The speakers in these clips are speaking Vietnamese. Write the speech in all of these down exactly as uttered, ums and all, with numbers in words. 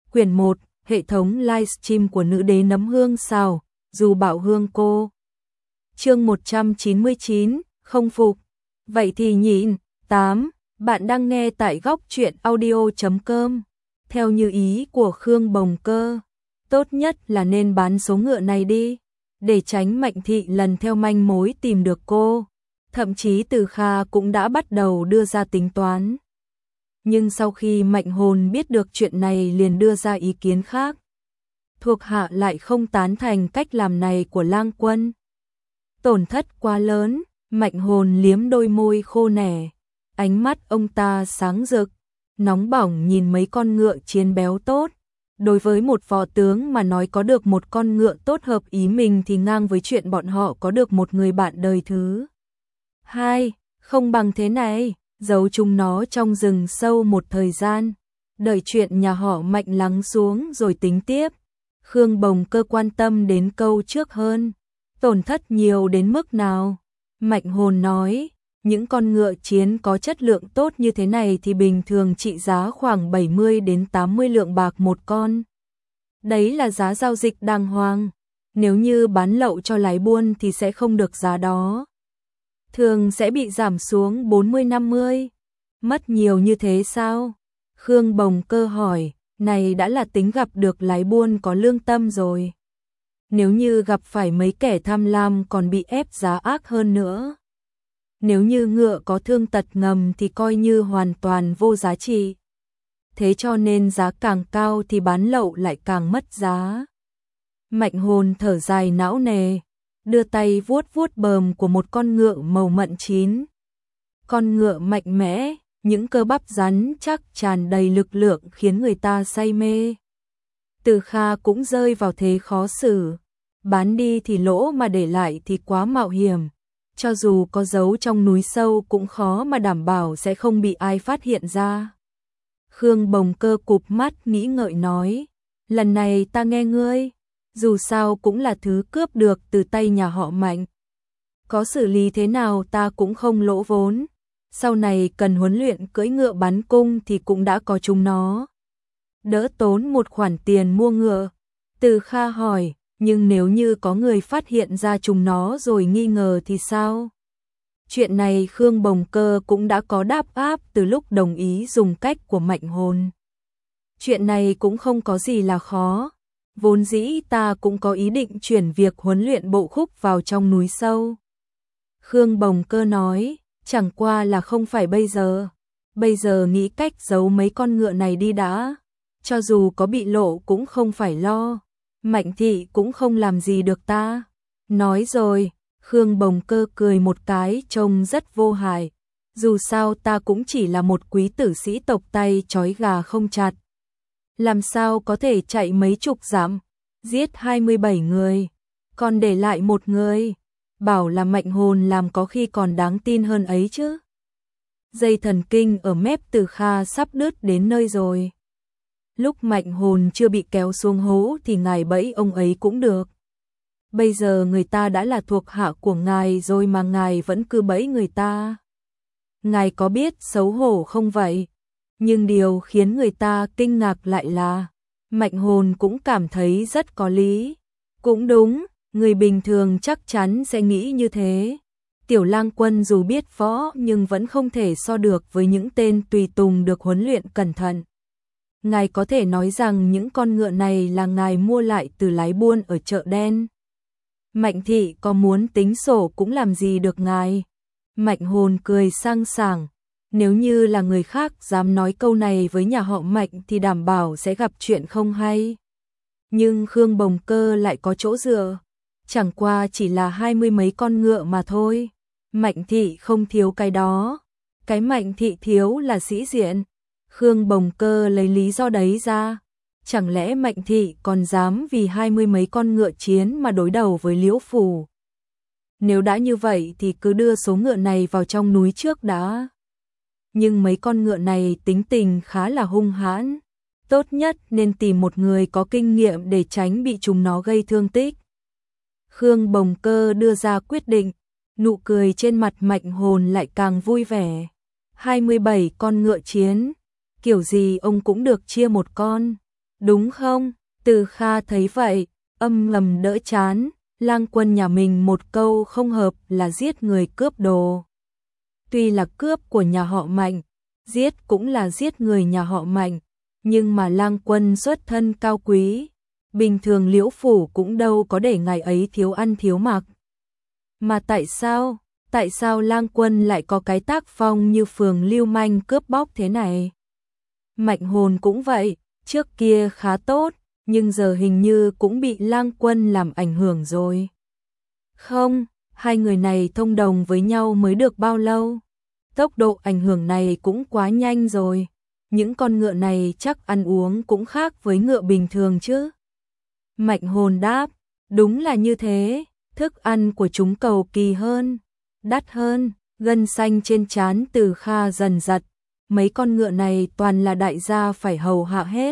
Quyển một, hệ thống livestream của nữ đế nấm hương xào, dù bảo hương cô. Chương một trăm chín mươi chín, không phục. Vậy thì nhịn. tám. Bạn đang nghe tại góc truyện audio chấm com. Theo như ý của Khương Bồng Cơ, tốt nhất là nên bán số ngựa này đi, để tránh Mạnh Thị lần theo manh mối tìm được cô. Thậm chí Từ Kha cũng đã bắt đầu đưa ra tính toán. Nhưng sau khi Mạnh Hồn biết được chuyện này liền đưa ra ý kiến khác. Thuộc hạ lại không tán thành cách làm này của Lang Quân. Tổn thất quá lớn. Mạnh Hồn liếm đôi môi khô nẻ, ánh mắt ông ta sáng rực, nóng bỏng nhìn mấy con ngựa chiến béo tốt. Đối với một võ tướng mà nói có được một con ngựa tốt hợp ý mình thì ngang với chuyện bọn họ có được một người bạn đời thứ hai, không bằng thế này, giấu chúng nó trong rừng sâu một thời gian, đợi chuyện nhà họ Mạnh lắng xuống rồi tính tiếp. Khương Bồng Cơ quan tâm đến câu trước hơn. Tổn thất nhiều đến mức nào? Mạnh Hồn nói, những con ngựa chiến có chất lượng tốt như thế này thì bình thường trị giá khoảng bảy mươi đến tám mươi lượng bạc một con. Đấy là giá giao dịch đàng hoàng. Nếu như bán lậu cho lái buôn thì sẽ không được giá đó. Thường sẽ bị giảm xuống bốn mươi năm mươi. Mất nhiều như thế sao? Khương Bồng Cơ hỏi, này đã là tính gặp được lái buôn có lương tâm rồi. Nếu như gặp phải mấy kẻ tham lam còn bị ép giá ác hơn nữa. Nếu như ngựa có thương tật ngầm thì coi như hoàn toàn vô giá trị. Thế cho nên giá càng cao thì bán lậu lại càng mất giá. Mạnh Hồn thở dài não nề, đưa tay vuốt vuốt bờm của một con ngựa màu mận chín. Con ngựa mạnh mẽ, những cơ bắp rắn chắc tràn đầy lực lượng khiến người ta say mê. Từ Kha cũng rơi vào thế khó xử. Bán đi thì lỗ mà để lại thì quá mạo hiểm. Cho dù có giấu trong núi sâu cũng khó mà đảm bảo sẽ không bị ai phát hiện ra. Khương Bồng Cơ cụp mắt nghĩ ngợi nói, lần này ta nghe ngươi, dù sao cũng là thứ cướp được từ tay nhà họ Mạnh. Có xử lý thế nào ta cũng không lỗ vốn. Sau này cần huấn luyện cưỡi ngựa bắn cung thì cũng đã có chúng nó. Đỡ tốn một khoản tiền mua ngựa. Từ Kha hỏi, nhưng nếu như có người phát hiện ra chúng nó rồi nghi ngờ thì sao? Chuyện này Khương Bồng Cơ cũng đã có đáp áp từ lúc đồng ý dùng cách của Mạnh Hồn. Chuyện này cũng không có gì là khó. Vốn dĩ ta cũng có ý định chuyển việc huấn luyện bộ khúc vào trong núi sâu. Khương Bồng Cơ nói, chẳng qua là không phải bây giờ. Bây giờ nghĩ cách giấu mấy con ngựa này đi đã. Cho dù có bị lộ cũng không phải lo. Mạnh Thị cũng không làm gì được ta. Nói rồi, Khương Bồng Cơ cười một cái trông rất vô hại. Dù sao ta cũng chỉ là một quý tử sĩ tộc tay trói gà không chặt. Làm sao có thể chạy mấy chục dặm, giết hai mươi bảy người, còn để lại một người. Bảo là Mạnh Hồn làm có khi còn đáng tin hơn ấy chứ. Dây thần kinh ở mép Từ Kha sắp đứt đến nơi rồi. Lúc Mạnh Hồn chưa bị kéo xuống hố thì ngài bẫy ông ấy cũng được. Bây giờ người ta đã là thuộc hạ của ngài rồi mà ngài vẫn cứ bẫy người ta. Ngài có biết xấu hổ không vậy? Nhưng điều khiến người ta kinh ngạc lại là Mạnh Hồn cũng cảm thấy rất có lý. Cũng đúng, người bình thường chắc chắn sẽ nghĩ như thế. Tiểu Lang Quân dù biết võ nhưng vẫn không thể so được với những tên tùy tùng được huấn luyện cẩn thận. Ngài có thể nói rằng những con ngựa này là ngài mua lại từ lái buôn ở chợ đen. Mạnh Thị có muốn tính sổ cũng làm gì được ngài. Mạnh Hồn cười sang sảng. Nếu như là người khác dám nói câu này với nhà họ Mạnh thì đảm bảo sẽ gặp chuyện không hay. Nhưng Khương Bồng Cơ lại có chỗ dựa. Chẳng qua chỉ là hai mươi mấy con ngựa mà thôi. Mạnh Thị không thiếu cái đó. Cái Mạnh Thị thiếu là sĩ diện. Khương Bồng Cơ lấy lý do đấy ra. Chẳng lẽ Mạnh Thị còn dám vì hai mươi mấy con ngựa chiến mà đối đầu với Liễu Phủ? Nếu đã như vậy thì cứ đưa số ngựa này vào trong núi trước đã. Nhưng mấy con ngựa này tính tình khá là hung hãn. Tốt nhất nên tìm một người có kinh nghiệm để tránh bị chúng nó gây thương tích. Khương Bồng Cơ đưa ra quyết định. Nụ cười trên mặt Mạnh Hồn lại càng vui vẻ. hai mươi bảy con ngựa chiến. Kiểu gì ông cũng được chia một con. đúng không? Từ Kha thấy vậy, âm ngầm đỡ chán, Lang Quân nhà mình một câu không hợp là giết người cướp đồ. Tuy là cướp của nhà họ Mạnh, giết cũng là giết người nhà họ Mạnh, nhưng mà Lang Quân xuất thân cao quý, bình thường Liễu phủ cũng đâu có để ngài ấy thiếu ăn thiếu mặc. Mà tại sao, tại sao Lang Quân lại có cái tác phong như phường lưu manh cướp bóc thế này? Mạnh Hồn cũng vậy, trước kia khá tốt, nhưng giờ hình như cũng bị Lang Quân làm ảnh hưởng rồi. Không, hai người này thông đồng với nhau mới được bao lâu? Tốc độ ảnh hưởng này cũng quá nhanh rồi. Những con ngựa này chắc ăn uống cũng khác với ngựa bình thường chứ. Mạnh Hồn đáp, đúng là như thế, thức ăn của chúng cầu kỳ hơn, đắt hơn, gân xanh trên trán Từ Kha dần giật, mấy con ngựa này toàn là đại gia phải hầu hạ hết.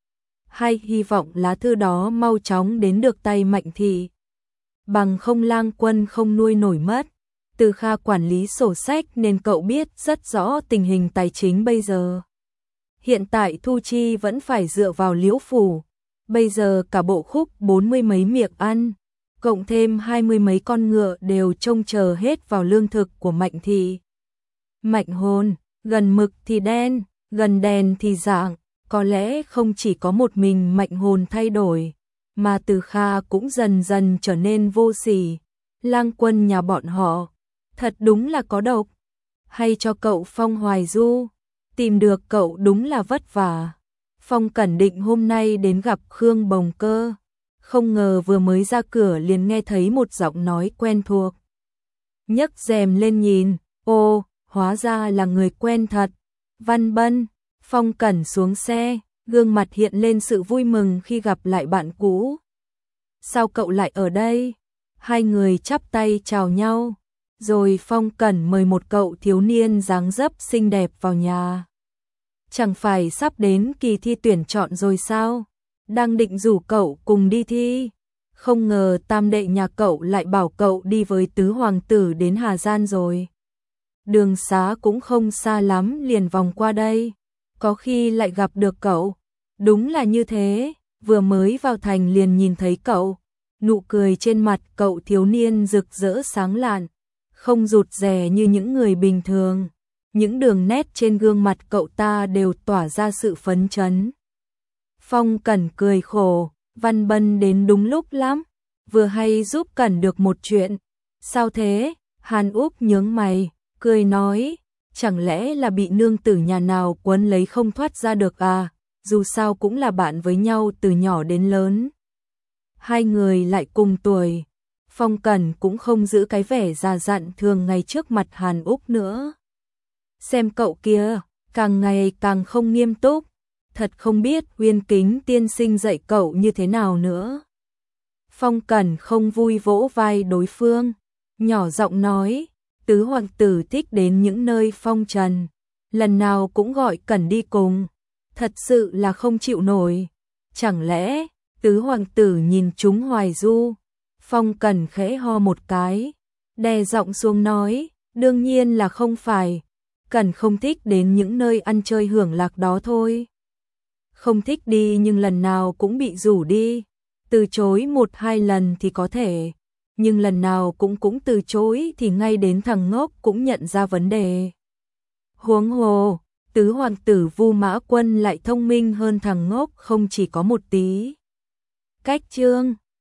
Hay hy vọng lá thư đó mau chóng đến được tay Mạnh thị. Bằng không Lang Quân không nuôi nổi mất. Từ Kha quản lý sổ sách nên cậu biết rất rõ tình hình tài chính bây giờ. Hiện tại thu chi vẫn phải dựa vào Liễu phủ. Bây giờ cả bộ khúc bốn mươi mấy miệng ăn, cộng thêm hai mươi mấy con ngựa đều trông chờ hết vào lương thực của Mạnh thị. Mạnh Hồn, gần mực thì đen, gần đèn thì rạng, có lẽ không chỉ có một mình Mạnh Hồn thay đổi, mà Từ Kha cũng dần dần trở nên vô sỉ. Lang Quân nhà bọn họ, thật đúng là có độc. Hay cho cậu Phong Hoài Du, tìm được cậu đúng là vất vả. Phong Cẩn Định hôm nay đến gặp Khương Bồng Cơ, không ngờ vừa mới ra cửa liền nghe thấy một giọng nói quen thuộc. Nhấc rèm lên nhìn, ô, hóa ra là người quen thật. Văn Bân. Phong Cẩn xuống xe, gương mặt hiện lên sự vui mừng khi gặp lại bạn cũ. Sao cậu lại ở đây? Hai người chắp tay chào nhau, rồi Phong Cẩn mời một cậu thiếu niên dáng dấp xinh đẹp vào nhà. Chẳng phải sắp đến kỳ thi tuyển chọn rồi sao? Đang định rủ cậu cùng đi thi. Không ngờ tam đệ nhà cậu lại bảo cậu đi với tứ hoàng tử đến Hà Giang rồi. Đường xá cũng không xa lắm, liền vòng qua đây. Có khi lại gặp được cậu. Đúng là như thế, vừa mới vào thành liền nhìn thấy cậu. Nụ cười trên mặt cậu thiếu niên rực rỡ sáng lạn, không rụt rè như những người bình thường. Những đường nét trên gương mặt cậu ta đều tỏa ra sự phấn chấn. Phong Cẩn cười khổ, Văn Bân đến đúng lúc lắm, vừa hay giúp Cẩn được một chuyện. Sao thế? Hàn Úc nhướng mày, cười nói, chẳng lẽ là bị nương tử nhà nào quấn lấy không thoát ra được à, dù sao cũng là bạn với nhau từ nhỏ đến lớn. Hai người lại cùng tuổi, Phong Cẩn cũng không giữ cái vẻ già dặn thường ngày trước mặt Hàn Úc nữa. Xem cậu kia, càng ngày càng không nghiêm túc, thật không biết Uyên Kính tiên sinh dạy cậu như thế nào nữa. Phong Cẩn không vui vỗ vai đối phương, nhỏ giọng nói, tứ hoàng tử thích đến những nơi phong trần, lần nào cũng gọi Cẩn đi cùng, thật sự là không chịu nổi. Chẳng lẽ tứ hoàng tử nhìn chúng Hoài Du? Phong Cẩn khẽ ho một cái, đè giọng xuống nói, đương nhiên là không phải, Cẩn không thích đến những nơi ăn chơi hưởng lạc đó thôi. Không thích đi nhưng lần nào cũng bị rủ đi, từ chối một hai lần thì có thể, nhưng lần nào cũng cũng từ chối thì ngay đến thằng ngốc cũng nhận ra vấn đề. Huống hồ, tứ hoàng tử Vu Mã Quân lại thông minh hơn thằng ngốc không chỉ có một tí. Cách chương